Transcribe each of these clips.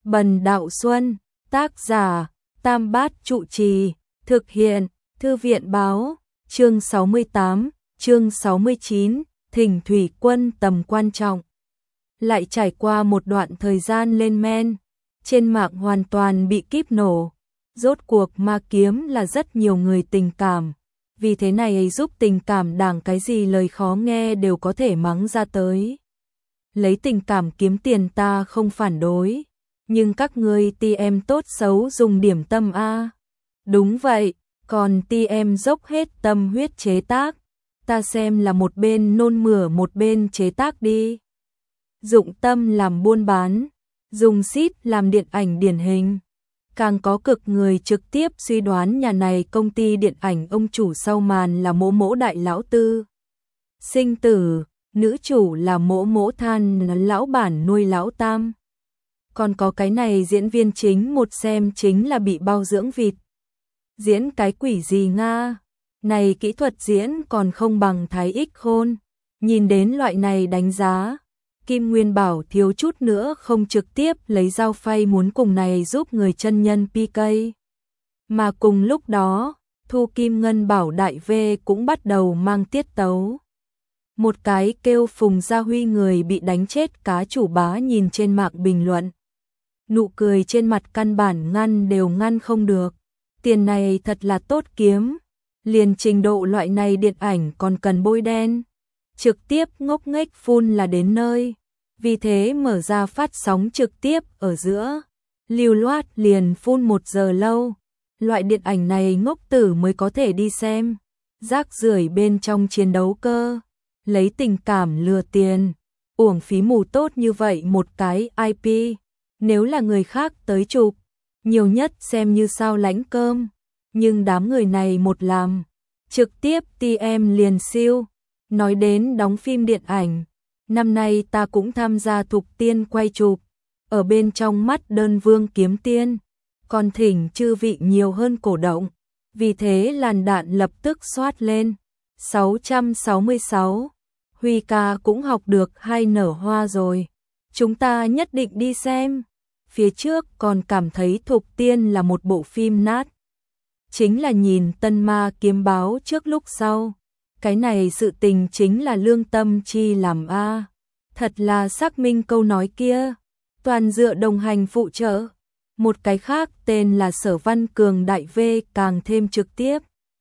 Bần Đạo Xuân, tác giả, Tam Bát Trụ Trì, thực hiện, Thư viện báo, chương 68, chương 69, Thỉnh Thủy Quân tầm quan trọng. Lại trải qua một đoạn thời gian lên men, trên mạng hoàn toàn bị kíp nổ. Rốt cuộc ma kiếm là rất nhiều người tình cảm, vì thế này giúp tình cảm đảng cái gì lời khó nghe đều có thể mắng ra tới. Lấy tình cảm kiếm tiền ta không phản đối, nhưng các ngươi TM tốt xấu dùng điểm tâm a. Đúng vậy, còn TM dốc hết tâm huyết chế tác, ta xem là một bên nôn mửa một bên chế tác đi. Dụng tâm làm buôn bán, dùng shit làm điện ảnh điển hình. Càng có cực người trực tiếp suy đoán nhà này công ty điện ảnh ông chủ sau màn là mỗ mỗ đại lão tư. Sinh tử, nữ chủ là mỗ mỗ than lão bản nuôi lão tam. Còn có cái này diễn viên chính một xem chính là bị bao dưỡng vịt. Diễn cái quỷ gì Nga, này kỹ thuật diễn còn không bằng Thái Ích Khôn. Nhìn đến loại này đánh giá, Kim Nguyên Bảo thiếu chút nữa không trực tiếp lấy dao phay muốn cùng này giúp người chân nhân PK. Mà cùng lúc đó, Thu Kim Ngân Bảo đại V cũng bắt đầu mang tiết tấu. Một cái kêu Phùng Gia Huy người bị đánh chết cá chủ bá nhìn trên mạng bình luận. Nụ cười trên mặt căn bản ngăn đều ngăn không được. Tiền này thật là tốt kiếm. Liền trình độ loại này điện ảnh còn cần bôi đen. Trực tiếp ngốc nghếch phun là đến nơi. Vì thế mở ra phát sóng trực tiếp ở giữa. Lưu loát liền phun 1 giờ lâu. Loại điện ảnh này ngốc tử mới có thể đi xem. Rác rưởi bên trong chiến đấu cơ. Lấy tình cảm lừa tiền. Uổng phí mù tốt như vậy một cái IP. Nếu là người khác tới chụp, nhiều nhất xem như sao lãnh cơm. Nhưng đám người này một làm, trực tiếp TM liền siêu. Nói đến đóng phim điện ảnh, năm nay ta cũng tham gia Thục Tiên quay chụp. Ở bên trong mắt đơn vương kiếm tiên, còn thỉnh chư vị nhiều hơn cổ động. Vì thế làn đạn lập tức xoát lên. 666, Huy ca cũng học được 2 nở hoa rồi. Chúng ta nhất định đi xem. Phía trước còn cảm thấy Thục Tiên là một bộ phim nát. Chính là nhìn Tân Ma Kiếm báo trước lúc sau. Cái này sự tình chính là lương tâm chi làm a. Thật là xác minh câu nói kia. Toàn dựa đồng hành phụ trợ. Một cái khác tên là Sở Văn Cường đại V càng thêm trực tiếp.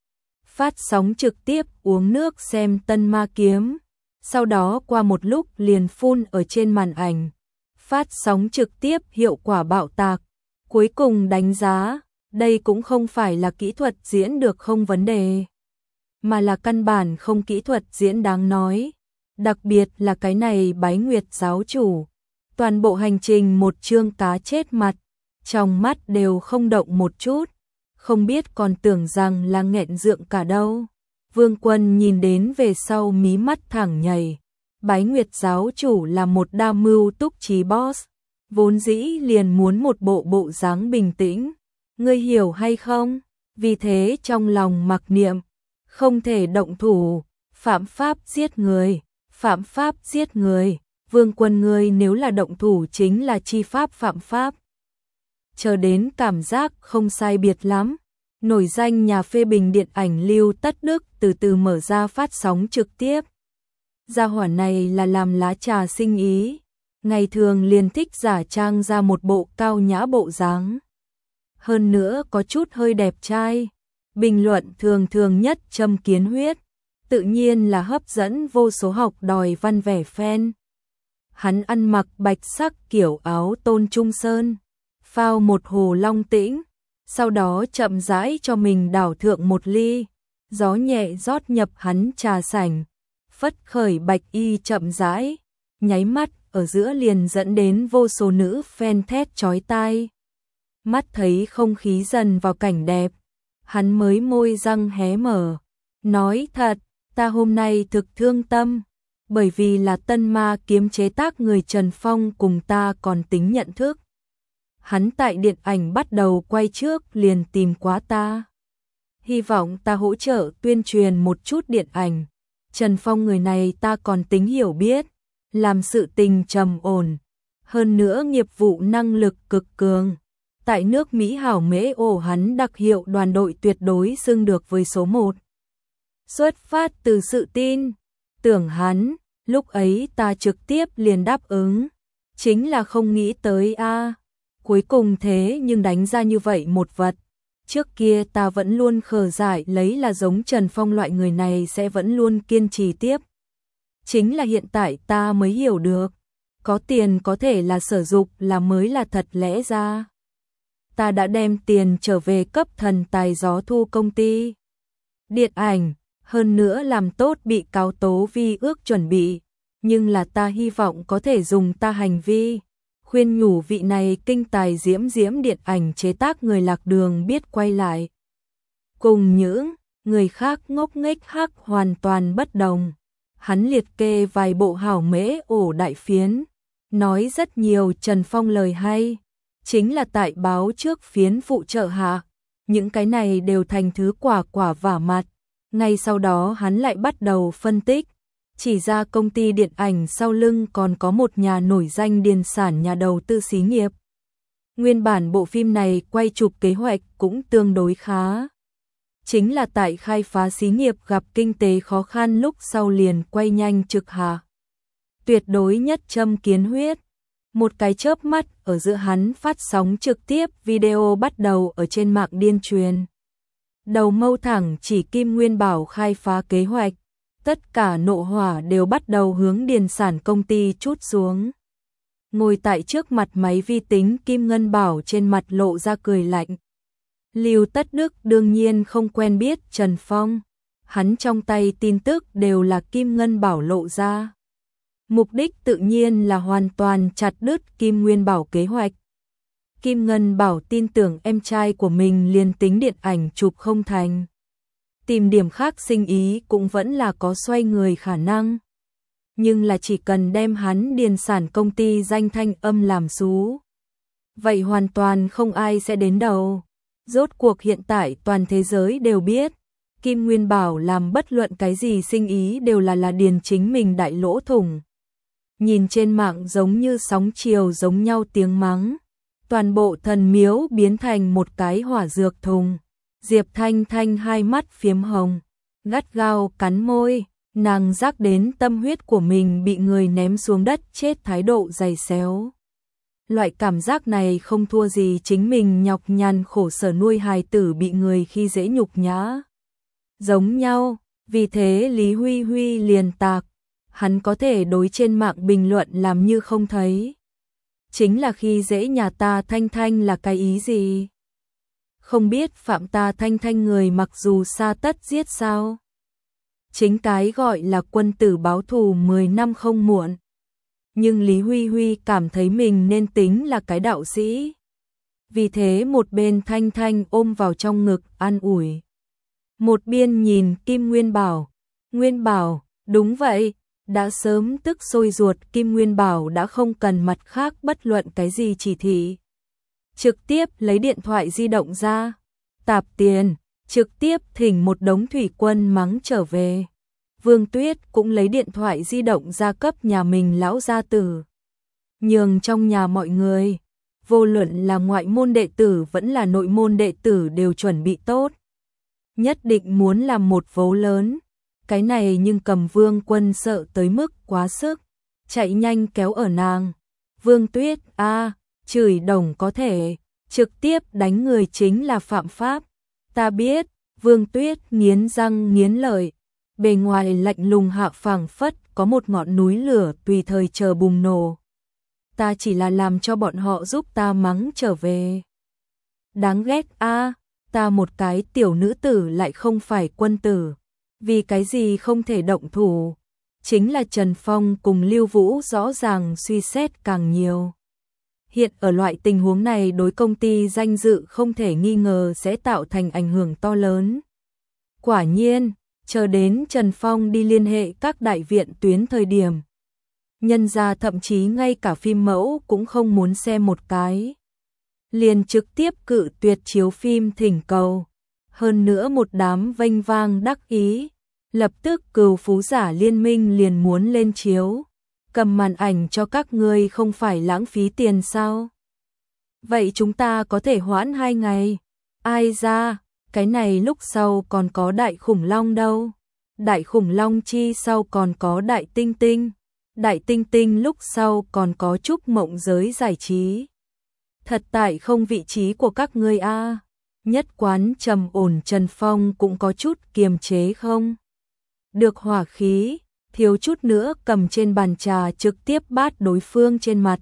Phát sóng trực tiếp uống nước xem Tân Ma Kiếm. Sau đó qua một lúc liền phun ở trên màn ảnh. Phát sóng trực tiếp hiệu quả bạo tạc. Cuối cùng đánh giá, đây cũng không phải là kỹ thuật diễn được không vấn đề, mà là căn bản không kỹ thuật diễn đáng nói. Đặc biệt là cái này Bái Nguyệt giáo chủ. Toàn bộ hành trình một chương cá chết mặt, trong mắt đều không động một chút. Không biết còn tưởng rằng là nghẹn rượu cả đâu. Vương Quân nhìn đến về sau mí mắt thẳng nhảy. Bái Nguyệt giáo chủ là một đa mưu túc trí boss, vốn dĩ liền muốn một bộ dáng bình tĩnh, ngươi hiểu hay không? Vì thế trong lòng mặc niệm, không thể động thủ, phạm pháp giết người, phạm pháp giết người, Vương Quân ngươi nếu là động thủ chính là chi pháp phạm pháp. Chờ đến cảm giác không sai biệt lắm, nổi danh nhà phê bình điện ảnh Lưu Tất Đức từ từ mở ra phát sóng trực tiếp. Gia hỏa này là làm lá trà sinh ý, ngày thường liền thích giả trang ra một bộ cao nhã bộ dáng. Hơn nữa có chút hơi đẹp trai, bình luận thường nhất châm kiến huyết, tự nhiên là hấp dẫn vô số học đòi văn vẻ fan. Hắn ăn mặc bạch sắc kiểu áo tôn trung sơn, phao một hồ long tĩnh, sau đó chậm rãi cho mình đảo thượng một ly, gió nhẹ rót nhập hắn trà sảnh. Phất khởi bạch y chậm rãi, nháy mắt ở giữa liền dẫn đến vô số nữ fan thét chói tai. Mắt thấy không khí dần vào cảnh đẹp, hắn mới môi răng hé mở, nói thật, ta hôm nay thực thương tâm, bởi vì là Tân Ma Kiếm chế tác người Trần Phong cùng ta còn tính nhận thức. Hắn tại điện ảnh bắt đầu quay trước liền tìm quá ta. Hy vọng ta hỗ trợ tuyên truyền một chút điện ảnh. Trần Phong người này ta còn tính hiểu biết, làm sự tình trầm ổn, hơn nữa nghiệp vụ năng lực cực cường. Tại nước Mỹ hảo mễ ổ hắn đặc hiệu đoàn đội tuyệt đối xưng được với số 1. Xuất phát từ sự tin tưởng hắn, lúc ấy ta trực tiếp liền đáp ứng, chính là không nghĩ tới cuối cùng thế nhưng đánh ra như vậy một vật. Trước kia ta vẫn luôn khờ dại lấy là giống Trần Phong loại người này sẽ vẫn luôn kiên trì tiếp. Chính là hiện tại ta mới hiểu được, có tiền có thể là sử dụng là mới là thật, lẽ ra ta đã đem tiền trở về cấp thần tài gió thu công ty điện ảnh, hơn nữa làm tốt bị cáo tố vi ước chuẩn bị, nhưng là ta hy vọng có thể dùng ta hành vi khuyên nhủ vị này kinh tài diễm diễm điện ảnh chế tác người lạc đường biết quay lại. Cùng những người khác ngốc nghếch hắc hoàn toàn bất đồng. Hắn liệt kê vài bộ hảo mễ ổ đại phiến, nói rất nhiều Trần Phong lời hay, chính là tại báo trước phiến phụ trợ hạ, những cái này đều thành thứ quả vả mặt. Ngay sau đó hắn lại bắt đầu phân tích, chỉ ra công ty điện ảnh sau lưng còn có một nhà nổi danh điền sản nhà đầu tư xí nghiệp. Nguyên bản bộ phim này quay chụp kế hoạch cũng tương đối khá. Chính là tại khai phá xí nghiệp gặp kinh tế khó khăn lúc sau liền quay nhanh trực hạ. Tuyệt đối nhất châm kiến huyết. Một cái chớp mắt ở giữa hắn phát sóng trực tiếp video bắt đầu ở trên mạng điên truyền. Đầu mâu thẳng chỉ Kim Nguyên Bảo khai phá kế hoạch. Tất cả nộ hỏa đều bắt đầu hướng điền sản công ty trút xuống. Ngồi tại trước mặt máy vi tính Kim Ngân Bảo trên mặt lộ ra cười lạnh. Lưu Tất Đức đương nhiên không quen biết Trần Phong. Hắn trong tay tin tức đều là Kim Ngân Bảo lộ ra. Mục đích tự nhiên là hoàn toàn chặt đứt Kim Nguyên Bảo kế hoạch. Kim Ngân Bảo tin tưởng em trai của mình liền tính điện ảnh chụp không thành. Tìm điểm khác sinh ý cũng vẫn là có xoay người khả năng. Nhưng là chỉ cần đem hắn điền sản công ty danh thanh âm làm xú. Vậy hoàn toàn không ai sẽ đến đầu. Rốt cuộc hiện tại toàn thế giới đều biết. Kim Nguyên Bảo làm bất luận cái gì sinh ý đều là điền chính mình đại lỗ thủng. Nhìn trên mạng giống như sóng chiều giống nhau tiếng mắng. Toàn bộ thần miếu biến thành một cái hỏa dược thùng. Diệp Thanh Thanh hai mắt phiếm hồng, gắt gao cắn môi, nàng giác đến tâm huyết của mình bị người ném xuống đất chết thái độ dày xéo. Loại cảm giác này không thua gì chính mình nhọc nhằn khổ sở nuôi hài tử bị người khi dễ nhục nhã. Giống nhau, vì thế Lý Huy Huy liền tạc, hắn có thể đối trên mạng bình luận làm như không thấy. Chính là khi dễ nhà ta Thanh Thanh là cái ý gì? Không biết phạm ta Thanh Thanh người mặc dù xa tất giết sao? Chính cái gọi là quân tử báo thù 10 năm không muộn. Nhưng Lý Huy Huy cảm thấy mình nên tính là cái đạo sĩ. Vì thế một bên Thanh Thanh ôm vào trong ngực an ủi. Một bên nhìn Kim Nguyên Bảo. Nguyên Bảo, đúng vậy, đã sớm tức sôi ruột. Kim Nguyên Bảo đã không cần mặt khác bất luận cái gì chỉ thị. Trực tiếp lấy điện thoại di động ra, tạp tiền, trực tiếp thỉnh một đống thủy quân mắng trở về. Vương Tuyết cũng lấy điện thoại di động ra cấp nhà mình lão gia tử. Nhường trong nhà mọi người, vô luận là ngoại môn đệ tử vẫn là nội môn đệ tử đều chuẩn bị tốt. Nhất định muốn làm một vố lớn. Cái này nhưng Cầm Vương Quân sợ tới mức quá sức, chạy nhanh kéo ở nàng. Vương Tuyết chửi đồng có thể, trực tiếp đánh người chính là phạm pháp. Ta biết, Vương Tuyết nghiến răng nghiến lợi, bề ngoài lạnh lùng hạ phảng phất có một ngọn núi lửa tùy thời chờ bùng nổ. Ta chỉ là làm cho bọn họ giúp ta mắng trở về. Đáng ghét ta một cái tiểu nữ tử lại không phải quân tử. Vì cái gì không thể động thủ? Chính là Trần Phong cùng Lưu Vũ rõ ràng suy xét càng nhiều. Hiện ở loại tình huống này đối công ty danh dự không thể nghi ngờ sẽ tạo thành ảnh hưởng to lớn. Quả nhiên, chờ đến Trần Phong đi liên hệ các đại viện tuyến thời điểm. Nhân ra thậm chí ngay cả phim mẫu cũng không muốn xem một cái. Liền trực tiếp cự tuyệt chiếu phim thỉnh cầu. Hơn nữa một đám vênh vang đắc ý. Lập tức Cừu Phú Giả Liên Minh liền muốn lên chiếu. cầm màn ảnh cho các ngươi không phải lãng phí tiền sao? Vậy chúng ta có thể hoãn 2 ngày. Ai ra, cái này lúc sau còn có đại khủng long đâu. Đại khủng long chi sau còn có đại tinh tinh. Đại tinh tinh lúc sau còn có Trúc Mộng giới giải trí. Thật tại không vị trí của các ngươi a. Nhất quán trầm ổn Trần Phong cũng có chút kiềm chế không? Được hỏa khí, thiếu chút nữa cầm trên bàn trà trực tiếp bát đối phương trên mặt.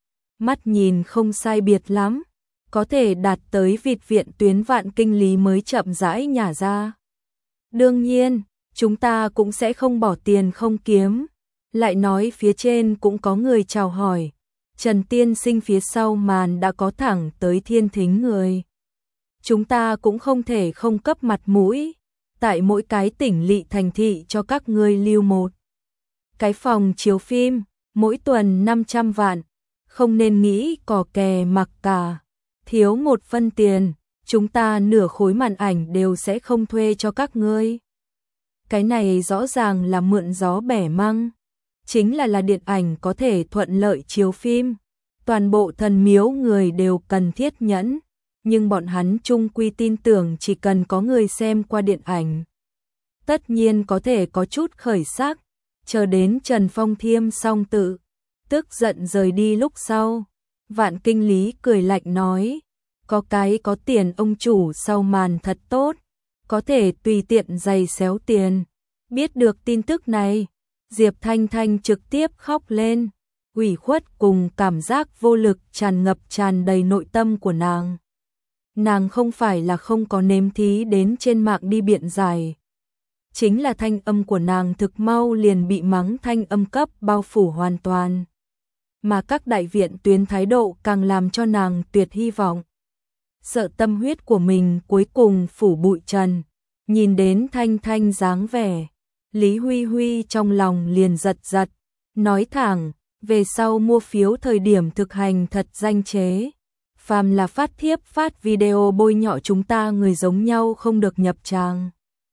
Mắt nhìn không sai biệt lắm, có thể đạt tới vịt viện tuyến Vạn Kinh Lý mới chậm rãi nhả ra. Đương nhiên, chúng ta cũng sẽ không bỏ tiền không kiếm. Lại nói phía trên cũng có người chào hỏi. Trần tiên sinh phía sau màn đã có thẳng tới Thiên Thính người. Chúng ta cũng không thể không cấp mặt mũi. Tại mỗi cái tỉnh lỵ thành thị cho các ngươi lưu một cái phòng chiếu phim, mỗi tuần 500 vạn. Không nên nghĩ cò kè mặc cả. Thiếu 1 phân tiền, chúng ta nửa khối màn ảnh đều sẽ không thuê cho các ngươi. Cái này rõ ràng là mượn gió bẻ măng. Chính là điện ảnh có thể thuận lợi chiếu phim. Toàn bộ thần miếu người đều cần thiết nhẫn. Nhưng bọn hắn chung quy tin tưởng chỉ cần có người xem qua điện ảnh. Tất nhiên có thể có chút khởi sắc. Chờ đến Trần Phong thiêm xong tự tức giận rời đi lúc sau. Vạn Kinh Lý cười lạnh nói. Có tiền ông chủ sau màn thật tốt. Có thể tùy tiện giày xéo tiền. Biết được tin tức này, Diệp Thanh Thanh trực tiếp khóc lên. Ủy khuất cùng cảm giác vô lực tràn đầy nội tâm của nàng. Nàng không phải là không có nếm thí đến trên mạng đi biện giải. Chính là thanh âm của nàng thực mau liền bị mắng thanh âm cấp bao phủ hoàn toàn. Mà các đại viện tuyến thái độ càng làm cho nàng tuyệt hy vọng. Sợ tâm huyết của mình cuối cùng phủ bụi trần. Nhìn đến Thanh Thanh dáng vẻ, Lý Huy Huy trong lòng liền giật giật. Nói thẳng, về sau mua phiếu thời điểm thực hành thật danh chế. Phàm là phát thiếp phát video bôi nhọ chúng ta người giống nhau không được nhập tràng.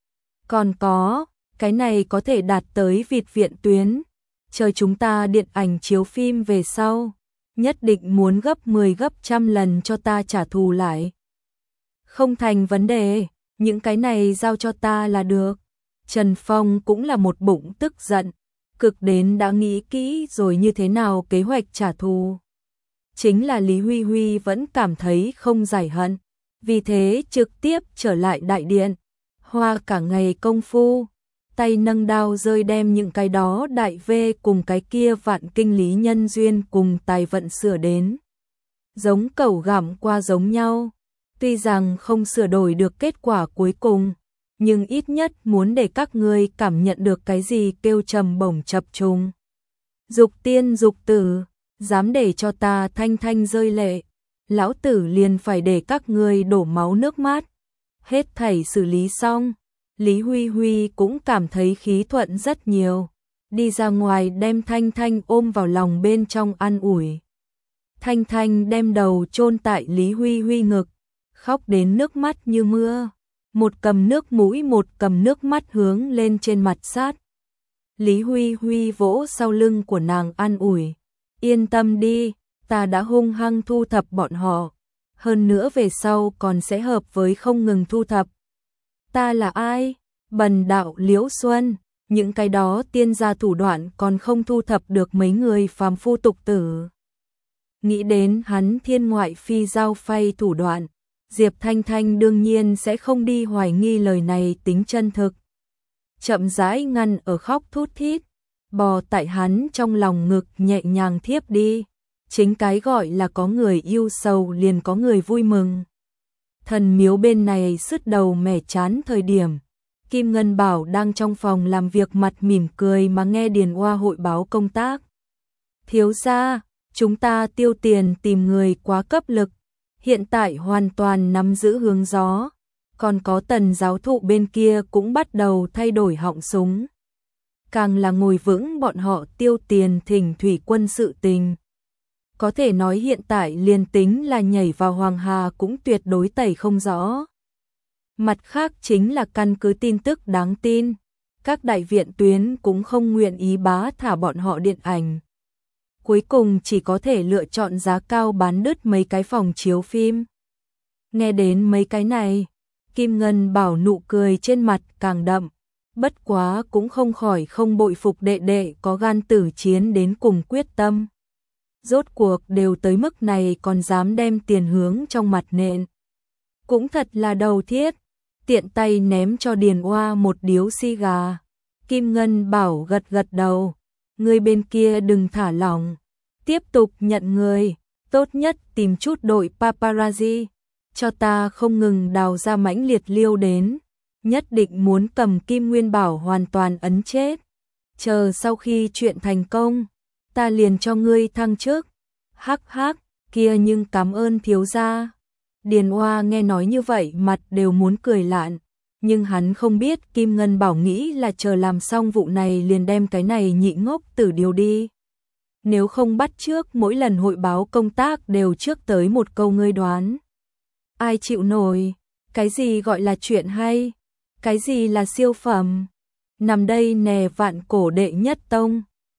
Còn có, cái này có thể đạt tới vịt viện tuyến. Chờ chúng ta điện ảnh chiếu phim về sau, nhất định muốn gấp 10 gấp trăm lần cho ta trả thù lại. Không thành vấn đề, những cái này giao cho ta là được. Trần Phong cũng là một bụng tức giận, cực đến đã nghĩ kỹ rồi như thế nào kế hoạch trả thù. Chính là Lý Huy Huy vẫn cảm thấy không giải hận, vì thế trực tiếp trở lại đại điện, hoa cả ngày công phu, tay nâng đao rơi đem những cái đó đại vê cùng cái kia Vạn Kinh Lý nhân duyên cùng tài vận sửa đến. Giống cẩu gặm qua giống nhau, tuy rằng không sửa đổi được kết quả cuối cùng, nhưng ít nhất muốn để các ngươi cảm nhận được cái gì kêu trầm bổng chập trùng. Dục tiên dục tử, dám để cho ta Thanh Thanh rơi lệ, lão tử liền phải để các ngươi đổ máu nước mắt. Hết thảy xử lý xong, Lý Huy Huy cũng cảm thấy khí thuận rất nhiều, đi ra ngoài đem Thanh Thanh ôm vào lòng bên trong an ủi. Thanh Thanh đem đầu chôn tại Lý Huy Huy ngực, khóc đến nước mắt như mưa, một cầm nước mũi một cầm nước mắt hướng lên trên mặt sát. Lý Huy Huy vỗ sau lưng của nàng an ủi, yên tâm đi, ta đã hung hăng thu thập bọn họ, hơn nữa về sau còn sẽ hợp với không ngừng thu thập. Ta là ai? Bần đạo Liễu Xuân, những cái đó tiên gia thủ đoạn còn không thu thập được mấy người phàm phu tục tử. Nghĩ đến hắn thiên ngoại phi giao phay thủ đoạn, Diệp Thanh Thanh đương nhiên sẽ không đi hoài nghi lời này tính chân thực. Chậm rãi ngăn ở khóc thút thít, bò tại hắn trong lòng ngực nhẹ nhàng thiếp đi. Chính cái gọi là có người yêu sầu liền có người vui mừng. Thần miếu bên này sứt đầu mẻ chán thời điểm, Kim Ngân Bảo đang trong phòng làm việc mặt mỉm cười mà nghe Điền Oa hội báo công tác. Thiếu gia, chúng ta tiêu tiền tìm người quá cấp lực, hiện tại hoàn toàn nắm giữ hướng gió, còn có Tần giáo thụ bên kia cũng bắt đầu thay đổi họng súng. Càng là ngồi vững bọn họ tiêu tiền thỉnh thủy quân sự tình. Có thể nói hiện tại liền tính là nhảy vào Hoàng Hà cũng tuyệt đối tẩy không rõ. Mặt khác chính là căn cứ tin tức đáng tin, các đại viện tuyến cũng không nguyện ý bá thả bọn họ điện ảnh, cuối cùng chỉ có thể lựa chọn giá cao bán đứt mấy cái phòng chiếu phim. Nghe đến mấy cái này, Kim Ngân Bảo nụ cười trên mặt càng đậm, bất quá cũng không khỏi không bội phục đệ đệ có gan tử chiến đến cùng quyết tâm. Rốt cuộc đều tới mức này còn dám đem tiền hướng trong mặt nện. Cũng thật là đầu thiết, tiện tay ném cho Điền Oa một điếu xi gà. Kim Ngân Bảo gật gật đầu, người bên kia đừng thả lỏng, tiếp tục nhận người, tốt nhất tìm chút đội paparazzi, cho ta không ngừng đào ra mãnh liệt liêu đến, nhất định muốn cầm Kim Nguyên Bảo hoàn toàn ấn chết. Chờ sau khi chuyện thành công, ta liền cho ngươi thăng chức. Hắc hắc, kia nhưng cảm ơn thiếu gia. Điền Oa nghe nói như vậy mặt đều muốn cười lạn, nhưng hắn không biết Kim Ngân Bảo nghĩ là chờ làm xong vụ này liền đem cái này nhị ngốc tử điều đi. Nếu không bắt trước mỗi lần hội báo công tác đều trước tới một câu ngươi đoán. Ai chịu nổi, cái gì gọi là chuyện hay, cái gì là siêu phẩm. Nằm đây nè vạn cổ đệ nhất tông.